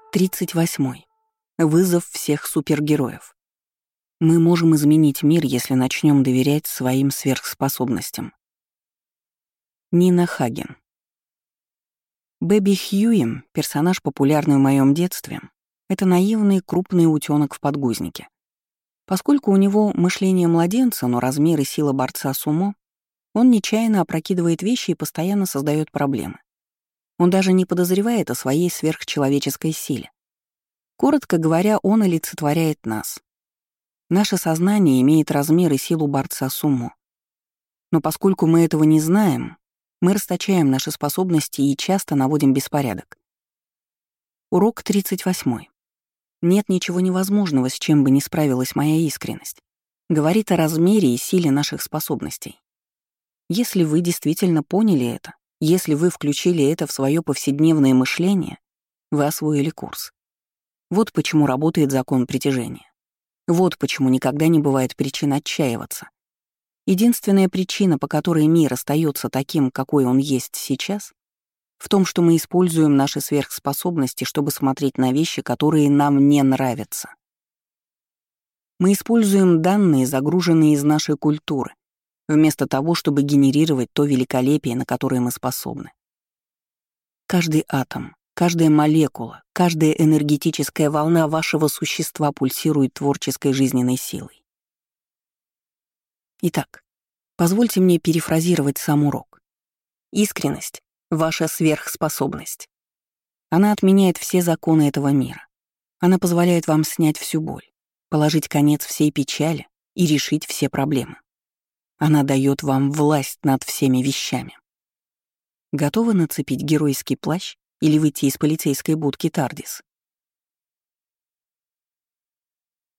38. Вызов всех супергероев. Мы можем изменить мир, если начнем доверять своим сверхспособностям. Нина Хаген. Бэби Хьюи, персонаж, популярный в моем детстве, это наивный крупный утёнок в подгузнике. Поскольку у него мышление младенца, но размер и сила борца сумо, он нечаянно опрокидывает вещи и постоянно создает проблемы. Он даже не подозревает о своей сверхчеловеческой силе. Коротко говоря, он олицетворяет нас. Наше сознание имеет размер и силу борца сумо. Но поскольку мы этого не знаем, мы расточаем наши способности и часто наводим беспорядок. Урок 38. Нет ничего невозможного, с чем бы не справилась моя искренность. Говорит о размере и силе наших способностей. Если вы действительно поняли это, если вы включили это в свое повседневное мышление, вы освоили курс. Вот почему работает закон притяжения. Вот почему никогда не бывает причин отчаиваться. Единственная причина, по которой мир остается таким, какой он есть сейчас, в том, что мы используем наши сверхспособности, чтобы смотреть на вещи, которые нам не нравятся. Мы используем данные, загруженные из нашей культуры, вместо того, чтобы генерировать то великолепие, на которое мы способны. Каждый атом, каждая молекула, каждая энергетическая волна вашего существа пульсирует творческой жизненной силой. Итак, позвольте мне перефразировать сам урок. Искренность — ваша сверхспособность. Она отменяет все законы этого мира. Она позволяет вам снять всю боль, положить конец всей печали и решить все проблемы. Она дает вам власть над всеми вещами. Готовы нацепить геройский плащ или выйти из полицейской будки Тардис?